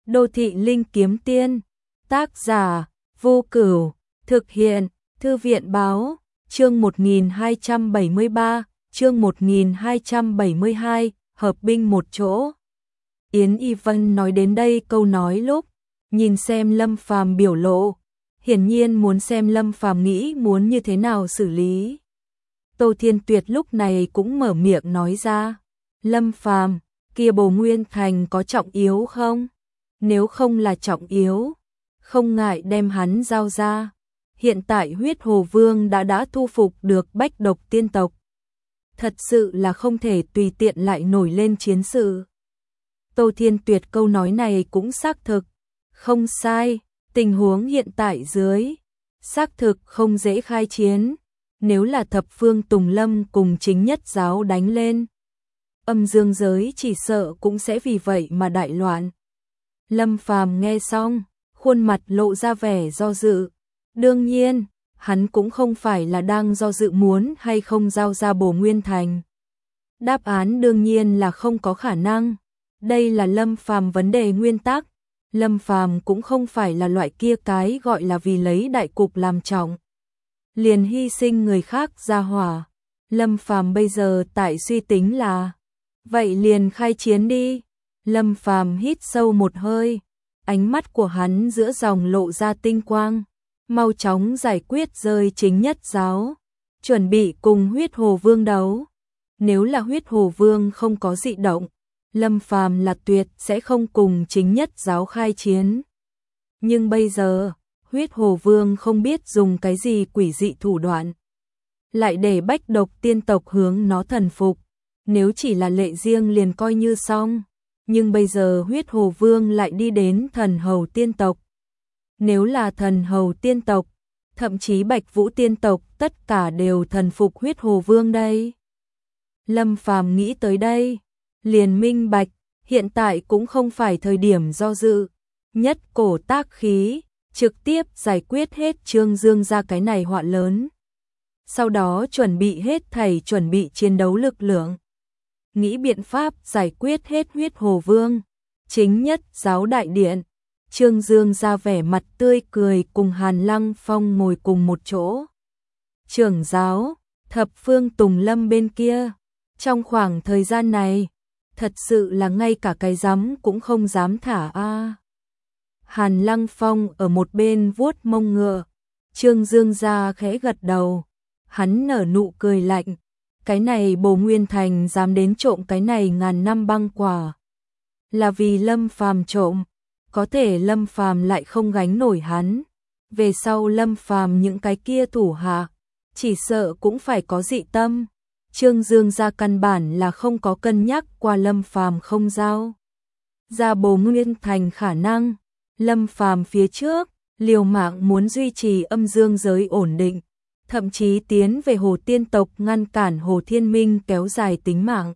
Đô thị linh kiếm tiên, tác giả, Vô Cửu, thực hiện, Thư viện báo, chương 1273, chương 1272, hợp binh một chỗ. Yến Y Vân nói đến đây câu nói lúc, nhìn xem Lâm Phàm biểu lộ, hiển nhiên muốn xem Lâm Phàm nghĩ muốn như thế nào xử lý. Tô Thiên Tuyệt lúc này cũng mở miệng nói ra, Lâm Phàm, kia Bồ Nguyên Thành có trọng yếu không? Nếu không là trọng yếu, không ngại đem hắn giao ra. Hiện tại Huyết Hồ Vương đã thu phục được Bách Độc tiên tộc. Thật sự là không thể tùy tiện lại nổi lên chiến sự. Tô Thiên Tuyệt câu nói này cũng xác thực, không sai, tình huống hiện tại dưới, xác thực không dễ khai chiến. Nếu là thập phương Tùng Lâm cùng chính nhất giáo đánh lên, âm dương giới chỉ sợ cũng sẽ vì vậy mà đại loạn. Lâm Phàm nghe xong, khuôn mặt lộ ra vẻ do dự. Đương nhiên, hắn cũng không phải là đang do dự muốn hay không giao ra Bồ Nguyên Thành. Đáp án đương nhiên là không có khả năng. Đây là Lâm Phàm vấn đề nguyên tắc. Lâm Phàm cũng không phải là loại kia cái gọi là vì lấy đại cục làm trọng, liền hy sinh người khác ra hỏa. Lâm Phàm bây giờ tại suy tính là, vậy liền khai chiến đi. Lâm Phàm hít sâu một hơi, ánh mắt của hắn giữa dòng lộ ra tinh quang, mau chóng giải quyết rơi chính nhất giáo, chuẩn bị cùng Huyết Hồ Vương đấu. Nếu là Huyết Hồ Vương không có dị động, Lâm Phàm là tuyệt sẽ không cùng chính nhất giáo khai chiến. Nhưng bây giờ, Huyết Hồ Vương không biết dùng cái gì quỷ dị thủ đoạn, lại để Bách Độc tiên tộc hướng nó thần phục. Nếu chỉ là lệ riêng liền coi như xong, nhưng bây giờ Huyết Hồ Vương lại đi đến Thần Hầu tiên tộc. Nếu là Thần Hầu tiên tộc, thậm chí Bạch Vũ tiên tộc tất cả đều thần phục Huyết Hồ Vương đây. Lâm Phàm nghĩ tới đây, liền minh bạch, hiện tại cũng không phải thời điểm do dự, nhất cổ tác khí, trực tiếp giải quyết hết Trương Dương ra cái này họa lớn. Sau đó chuẩn bị hết thảy chuẩn bị chiến đấu lực lượng, nghĩ biện pháp giải quyết hết Huyết Hồ Vương. Chính nhất giáo đại điện, Trương Dương ra vẻ mặt tươi cười cùng Hàn Lăng Phong ngồi cùng một chỗ. Trưởng giáo, thập phương Tùng Lâm bên kia, trong khoảng thời gian này, thật sự là ngay cả cái giấm cũng không dám thả a. Hàn Lăng Phong ở một bên vuốt mông ngựa, Trương Dương ra khẽ gật đầu, hắn nở nụ cười lạnh. Cái này Bồ Nguyên Thành dám đến trộm cái này ngàn năm băng quả, là vì Lâm Phàm trộm, có thể Lâm Phàm lại không gánh nổi hắn. Về sau Lâm Phàm những cái kia thủ hạ, chỉ sợ cũng phải có dị tâm. Trương Dương ra căn bản là không có cân nhắc qua Lâm Phàm không giao ra Bồ Nguyên Thành khả năng. Lâm Phàm phía trước, liều mạng muốn duy trì âm dương giới ổn định, thậm chí tiến về Hồ tiên tộc ngăn cản Hồ Thiên Minh kéo dài tính mạng.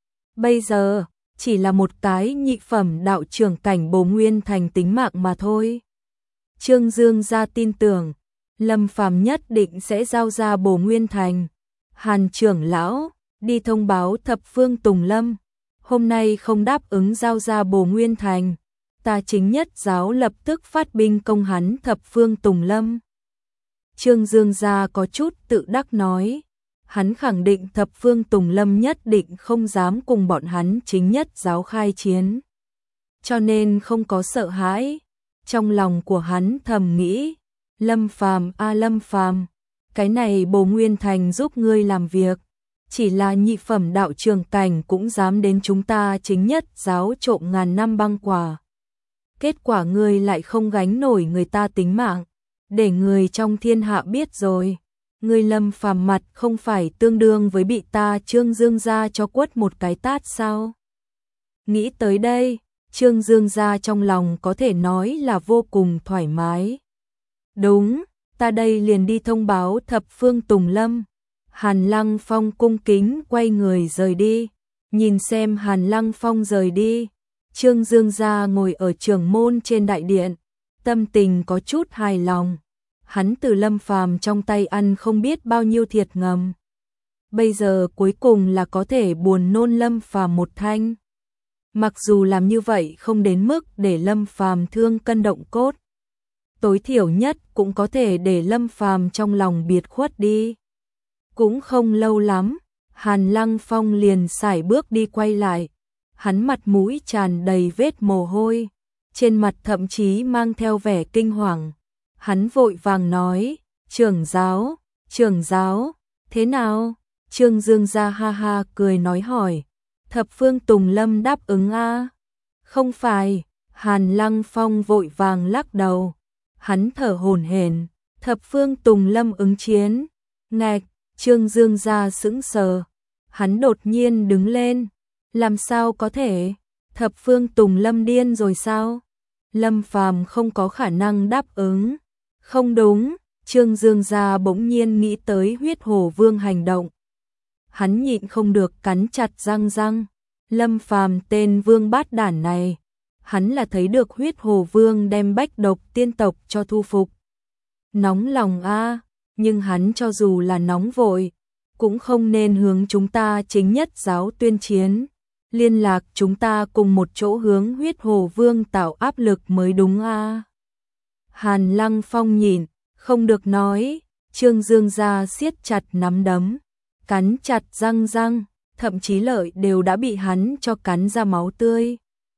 Bây giờ, chỉ là một cái nhị phẩm đạo trưởng cảnh Bồ Nguyên Thành tính mạng mà thôi. Trương Dương ra tin tưởng, Lâm Phàm nhất định sẽ giao ra Bồ Nguyên Thành. Hàn trưởng lão, đi thông báo thập phương Tùng Lâm, hôm nay không đáp ứng giao ra Bồ Nguyên Thành, ta chính nhất giáo lập tức phát binh công hắn thập phương Tùng Lâm. Trương Dương gia có chút tự đắc nói, hắn khẳng định thập phương Tùng Lâm nhất định không dám cùng bọn hắn chính nhất giáo khai chiến, cho nên không có sợ hãi. Trong lòng của hắn thầm nghĩ, Lâm Phàm a Lâm Phàm, cái này Bồ Nguyên Thành giúp ngươi làm việc, chỉ là nhị phẩm đạo trường cảnh cũng dám đến chúng ta chính nhất giáo trộm ngàn năm băng quả. Kết quả ngươi lại không gánh nổi người ta tính mạng, để người trong thiên hạ biết rồi, ngươi Lâm Phàm mặt không phải tương đương với bị ta Trương Dương gia cho quất một cái tát sao? Nghĩ tới đây, Trương Dương gia trong lòng có thể nói là vô cùng thoải mái. Đúng, ta đây liền đi thông báo thập phương Tùng Lâm. Hàn Lăng Phong cung kính quay người rời đi. Nhìn xem Hàn Lăng Phong rời đi, Trương Dương gia ngồi ở trưởng môn trên đại điện, tâm tình có chút hài lòng. Hắn từ Lâm Phàm trong tay ăn không biết bao nhiêu thiệt ngầm, bây giờ cuối cùng là có thể buồn nôn Lâm Phàm một thanh. Mặc dù làm như vậy không đến mức để Lâm Phàm thương cân động cốt, tối thiểu nhất cũng có thể để Lâm Phàm trong lòng biệt khuất đi. Cũng không lâu lắm, Hàn Lăng Phong liền sải bước đi quay lại. Hắn mặt mũi tràn đầy vết mồ hôi, trên mặt thậm chí mang theo vẻ kinh hoàng. Hắn vội vàng nói, trưởng giáo, thế nào? Trương Dương gia ha ha cười nói hỏi, Thập Phương Tùng Lâm đáp ứng a? Không phải, Hàn Lăng Phong vội vàng lắc đầu. Hắn thở hổn hển, Thập Phương Tùng Lâm ứng chiến. Ngạch, Trương Dương gia sững sờ. Hắn đột nhiên đứng lên, làm sao có thể? Thập Phương Tùng Lâm điên rồi sao? Lâm Phàm không có khả năng đáp ứng. Không đúng, Trương Dương gia bỗng nhiên nghĩ tới Huyết Hồ Vương hành động. Hắn nhịn không được cắn chặt răng. Lâm Phàm tên vương bát đản này, hắn là thấy được Huyết Hồ Vương đem Bách Độc tiên tộc cho thu phục. Nóng lòng a, nhưng hắn cho dù là nóng vội, cũng không nên hướng chúng ta chính nhất giáo tuyên chiến. Liên lạc chúng ta cùng một chỗ hướng Huyết Hồ Vương tạo áp lực mới đúng a. Hàn Lăng Phong nhìn, không được nói, Trương Dương gia siết chặt nắm đấm, cắn chặt răng, thậm chí lợi đều đã bị hắn cho cắn ra máu tươi.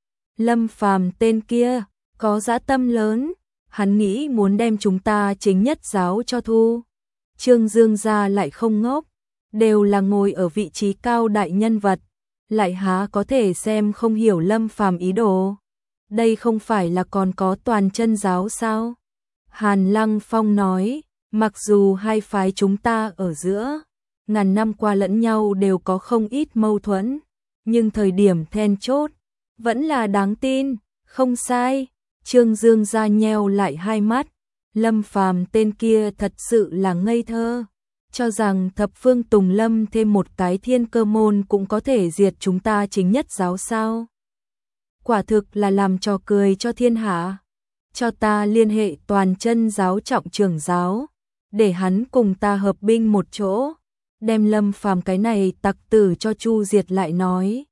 Lâm Phàm tên kia, có dã tâm lớn, hắn nghĩ muốn đem chúng ta chính nhất giáo cho thu. Trương Dương gia lại không ngốc, đều là ngồi ở vị trí cao đại nhân vật, lại há có thể xem không hiểu Lâm Phàm ý đồ. Đây không phải là còn có toàn chân giáo sao? Hàn Lăng Phong nói, mặc dù hai phái chúng ta ở giữa, ngàn năm qua lẫn nhau đều có không ít mâu thuẫn, nhưng thời điểm then chốt, vẫn là đáng tin, không sai. Trương Dương gia nheo lại hai mắt, Lâm Phàm tên kia thật sự là ngây thơ, cho rằng Thập Phương Tùng Lâm thêm một cái Thiên Cơ môn cũng có thể diệt chúng ta chính nhất giáo sao? Quả thực là làm trò cười cho thiên hạ. Cho ta liên hệ toàn chân giáo trọng trưởng giáo, để hắn cùng ta hợp binh một chỗ, đem Lâm Phàm cái này tặc tử cho chu diệt lại nói.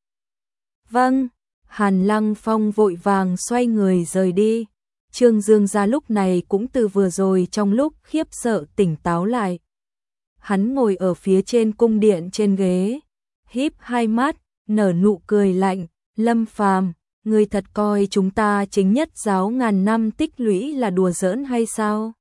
Vâng, Hàn Lăng Phong vội vàng xoay người rời đi. Trương Dương gia lúc này cũng từ vừa rồi trong lúc khiếp sợ tỉnh táo lại. Hắn ngồi ở phía trên cung điện trên ghế, híp hai mắt, nở nụ cười lạnh, Lâm Phàm, ngươi thật coi chúng ta chính nhất giáo ngàn năm tích lũy là đùa giỡn hay sao?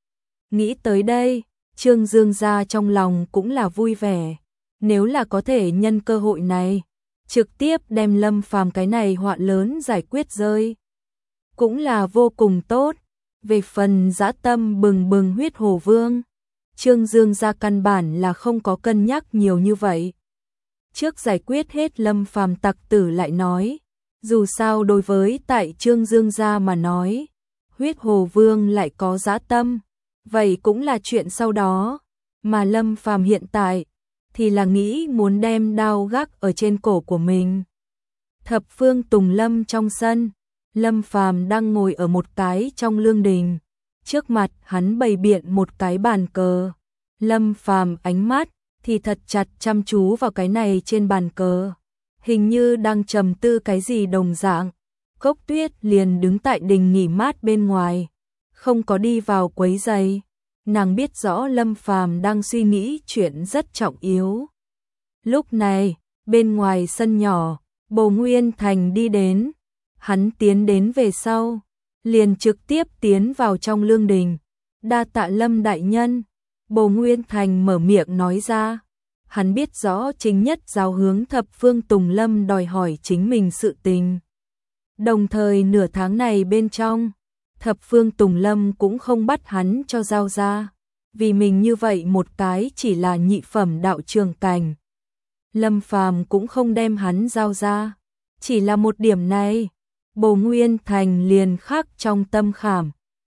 Nghĩ tới đây, Trương Dương gia trong lòng cũng là vui vẻ, nếu là có thể nhân cơ hội này, trực tiếp đem Lâm Phàm cái này họa lớn giải quyết rơi, cũng là vô cùng tốt. Về phần dã tâm bừng bừng Huyết Hồ Vương, Trương Dương gia căn bản là không có cân nhắc nhiều như vậy. Trước giải quyết hết Lâm Phàm tặc tử lại nói, dù sao đối với tại Trương Dương gia mà nói, Huyết Hồ Vương lại có dã tâm, vậy cũng là chuyện sau đó, mà Lâm Phàm hiện tại thì là nghĩ muốn đem đao gác ở trên cổ của mình. Thập Phương Tùng Lâm trong sân, Lâm Phàm đang ngồi ở một cái trong lương đình, trước mặt hắn bày biện một cái bàn cờ. Lâm Phàm ánh mắt thì thật chặt chăm chú vào cái này trên bàn cờ, hình như đang trầm tư cái gì đồng dạng. Cốc Tuyết liền đứng tại đình nghỉ mát bên ngoài, không có đi vào quấy rầy. Nàng biết rõ Lâm Phàm đang suy nghĩ chuyện rất trọng yếu. Lúc này, bên ngoài sân nhỏ, Bồ Nguyên Thành đi đến. Hắn tiến đến về sau, liền trực tiếp tiến vào trong lương đình. Đa tạ Lâm đại nhân, Bồ Nguyên Thành mở miệng nói ra. Hắn biết rõ chính nhất giáo hướng Thập Phương Tùng Lâm đòi hỏi chính mình sự tình. Đồng thời nửa tháng này bên trong, Thập Phương Tùng Lâm cũng không bắt hắn cho giao ra, vì mình như vậy một cái chỉ là nhị phẩm đạo trường cảnh. Lâm Phàm cũng không đem hắn giao ra, chỉ là một điểm này, Bồ Nguyên Thành liền khắc trong tâm khảm.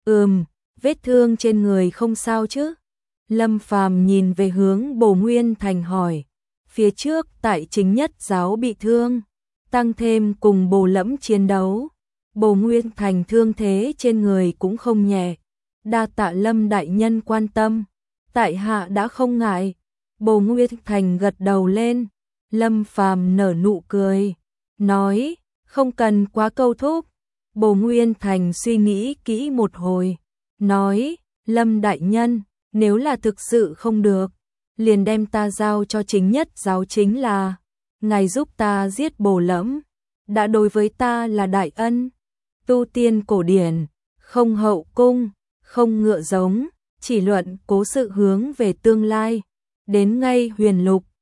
Vết thương trên người không sao chứ? Lâm Phàm nhìn về hướng Bồ Nguyên Thành hỏi, phía trước tại chính nhất giáo bị thương, tăng thêm cùng Bồ Lẫm chiến đấu, Bồ Nguyên Thành thương thế trên người cũng không nhẹ. Đa tạ Lâm đại nhân quan tâm, tại hạ đã không ngại. Bồ Nguyên Thành gật đầu lên. Lâm Phàm nở nụ cười, nói, Không cần quá câu thúc. Bồ Nguyên Thành suy nghĩ kỹ một hồi, nói, Lâm đại nhân, nếu là thực sự không được, liền đem ta giao cho chính nhất giáo chính là, ngài giúp ta giết Bồ Lẫm, đã đối với ta là đại ân. Tu tiên cổ điển, không hậu cung, không ngựa giống, chỉ luận cố sự hướng về tương lai, đến ngay huyền lục,